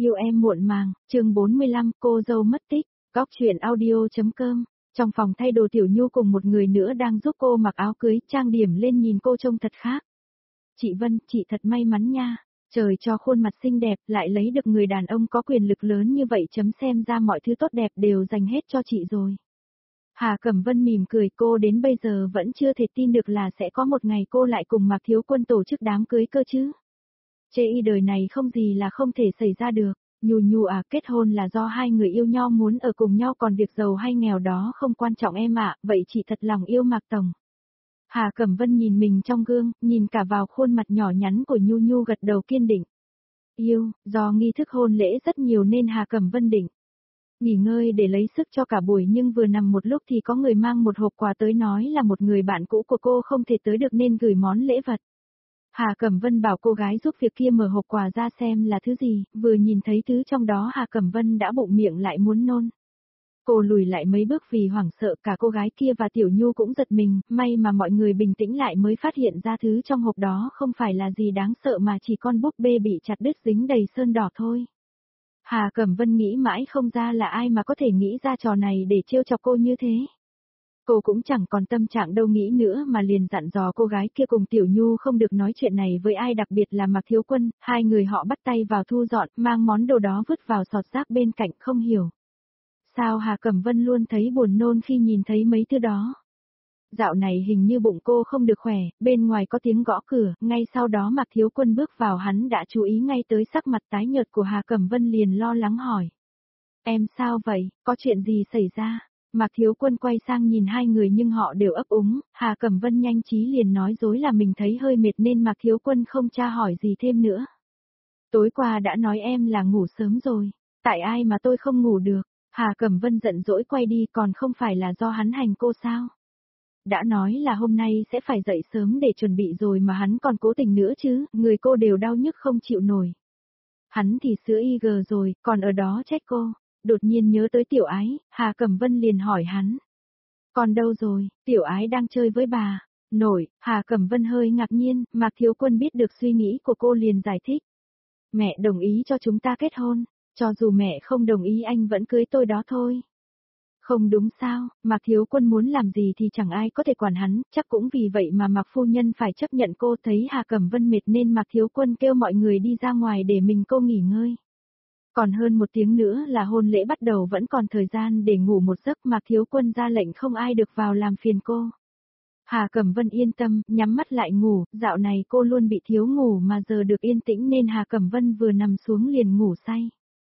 Yêu em muộn màng, chương 45, cô dâu mất tích, góc chuyện audio.com. Trong phòng thay đồ Tiểu Nhu cùng một người nữa đang giúp cô mặc áo cưới, trang điểm lên nhìn cô trông thật khác. Chị Vân, chị thật may mắn nha, trời cho khuôn mặt xinh đẹp, lại lấy được người đàn ông có quyền lực lớn như vậy, xem ra mọi thứ tốt đẹp đều dành hết cho chị rồi. Hà Cẩm Vân mỉm cười, cô đến bây giờ vẫn chưa thể tin được là sẽ có một ngày cô lại cùng Mạc Thiếu Quân tổ chức đám cưới cơ chứ. Chê y đời này không gì là không thể xảy ra được. Nhu à, kết hôn là do hai người yêu nhau muốn ở cùng nhau, còn việc giàu hay nghèo đó không quan trọng em ạ, vậy chị thật lòng yêu Mạc Tổng. Hà Cẩm Vân nhìn mình trong gương, nhìn cả vào khuôn mặt nhỏ nhắn của Nhu gật đầu kiên định. Yêu, do nghi thức hôn lễ rất nhiều nên Hà Cẩm Vân định nghỉ ngơi để lấy sức cho cả buổi, nhưng vừa nằm một lúc thì có người mang một hộp quà tới, nói là một người bạn cũ của cô không thể tới được nên gửi món lễ vật. Hà Cẩm Vân bảo cô gái giúp việc kia mở hộp quà ra xem là thứ gì, vừa nhìn thấy thứ trong đó Hà Cẩm Vân đã bụng miệng lại muốn nôn. Cô lùi lại mấy bước vì hoảng sợ, cả cô gái kia và Tiểu Nhu cũng giật mình, may mà mọi người bình tĩnh lại mới phát hiện ra thứ trong hộp đó không phải là gì đáng sợ mà chỉ con búp bê bị chặt đứt dính đầy sơn đỏ thôi. Hà Cẩm Vân nghĩ mãi không ra là ai mà có thể nghĩ ra trò này để trêu chọc cô như thế. Cô cũng chẳng còn tâm trạng đâu nghĩ nữa mà liền dặn dò cô gái kia cùng Tiểu Nhu không được nói chuyện này với ai, đặc biệt là Mạc Thiếu Quân. Hai người họ bắt tay vào thu dọn, mang món đồ đó vứt vào sọt rác bên cạnh. Không hiểu sao Hà Cẩm Vân luôn thấy buồn nôn khi nhìn thấy mấy thứ đó. Dạo này hình như bụng cô không được khỏe, bên ngoài có tiếng gõ cửa, ngay sau đó Mạc Thiếu Quân bước vào, hắn đã chú ý ngay tới sắc mặt tái nhợt của Hà Cẩm Vân, liền lo lắng hỏi. Em sao vậy, có chuyện gì xảy ra? Mạc Thiếu Quân quay sang nhìn hai người nhưng họ đều ấp úng, Hà Cẩm Vân nhanh trí liền nói dối là mình thấy hơi mệt nên Mạc Thiếu Quân không tra hỏi gì thêm nữa. Tối qua đã nói em là ngủ sớm rồi, tại ai mà tôi không ngủ được? Hà Cẩm Vân giận dỗi quay đi, còn không phải là do hắn hành cô sao? Đã nói là hôm nay sẽ phải dậy sớm để chuẩn bị rồi mà hắn còn cố tình nữa chứ, người cô đều đau nhức không chịu nổi. Hắn thì sữa IG rồi, còn ở đó trách cô. Đột nhiên nhớ tới Tiểu Ái, Hà Cẩm Vân liền hỏi hắn. Còn đâu rồi, Tiểu Ái đang chơi với bà. Nội, Hà Cẩm Vân hơi ngạc nhiên, Mạc Thiếu Quân biết được suy nghĩ của cô liền giải thích. Mẹ đồng ý cho chúng ta kết hôn, cho dù mẹ không đồng ý anh vẫn cưới tôi đó thôi. Không đúng sao, Mạc Thiếu Quân muốn làm gì thì chẳng ai có thể quản hắn, chắc cũng vì vậy mà Mạc Phu Nhân phải chấp nhận cô. Thấy Hà Cẩm Vân mệt nên Mạc Thiếu Quân kêu mọi người đi ra ngoài để mình cô nghỉ ngơi. Còn hơn một tiếng nữa là hôn lễ bắt đầu, vẫn còn thời gian để ngủ một giấc. Mạc Thiếu Quân ra lệnh không ai được vào làm phiền cô. Hà Cẩm Vân yên tâm, nhắm mắt lại ngủ, dạo này cô luôn bị thiếu ngủ mà giờ được yên tĩnh nên Hà Cẩm Vân vừa nằm xuống liền ngủ say.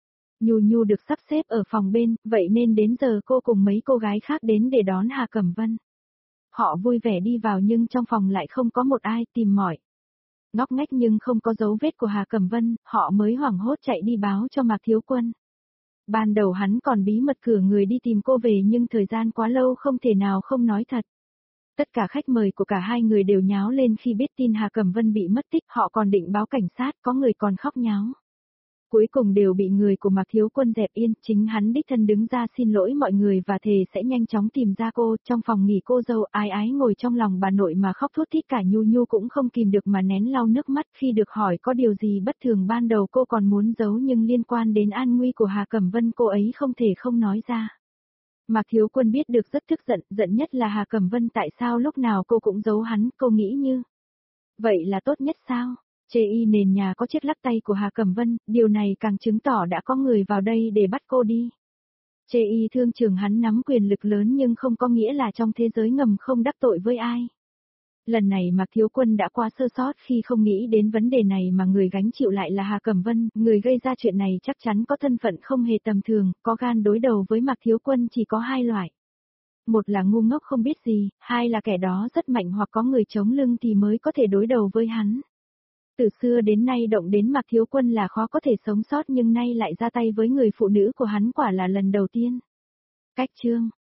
Nhu được sắp xếp ở phòng bên, vậy nên đến giờ cô cùng mấy cô gái khác đến để đón Hà Cẩm Vân. Họ vui vẻ đi vào nhưng trong phòng lại không có một ai, tìm mỏi ngóc ngách nhưng không có dấu vết của Hà Cẩm Vân, họ mới hoảng hốt chạy đi báo cho Mạc Thiếu Quân. Ban đầu hắn còn bí mật cử người đi tìm cô về nhưng thời gian quá lâu không thể nào không nói thật. Tất cả khách mời của cả hai người đều nháo lên khi biết tin Hà Cẩm Vân bị mất tích, họ còn định báo cảnh sát, có người còn khóc nháo. Cuối cùng đều bị người của Mạc Thiếu Quân dẹp yên, chính hắn đích thân đứng ra xin lỗi mọi người và thề sẽ nhanh chóng tìm ra cô. Trong phòng nghỉ, cô dâu Ái Ái ngồi trong lòng bà nội mà khóc thút thít, cả Nhu cũng không kìm được mà nén lau nước mắt. Khi được hỏi có điều gì bất thường, ban đầu cô còn muốn giấu nhưng liên quan đến an nguy của Hà Cẩm Vân cô ấy không thể không nói ra. Mạc Thiếu Quân biết được rất tức giận, giận nhất là Hà Cẩm Vân tại sao lúc nào cô cũng giấu hắn, cô nghĩ như vậy là tốt nhất sao? Chê y nền nhà có chiếc lắc tay của Hà Cẩm Vân, điều này càng chứng tỏ đã có người vào đây để bắt cô đi. Chê y thương trường hắn nắm quyền lực lớn nhưng không có nghĩa là trong thế giới ngầm không đắc tội với ai. Lần này Mạc Thiếu Quân đã quá sơ sót khi không nghĩ đến vấn đề này mà người gánh chịu lại là Hà Cẩm Vân, người gây ra chuyện này chắc chắn có thân phận không hề tầm thường, có gan đối đầu với Mạc Thiếu Quân chỉ có hai loại. Một là ngu ngốc không biết gì, hai là kẻ đó rất mạnh hoặc có người chống lưng thì mới có thể đối đầu với hắn. Từ xưa đến nay động đến Mạc Thiếu Quân là khó có thể sống sót nhưng nay lại ra tay với người phụ nữ của hắn quả là lần đầu tiên. Cách chương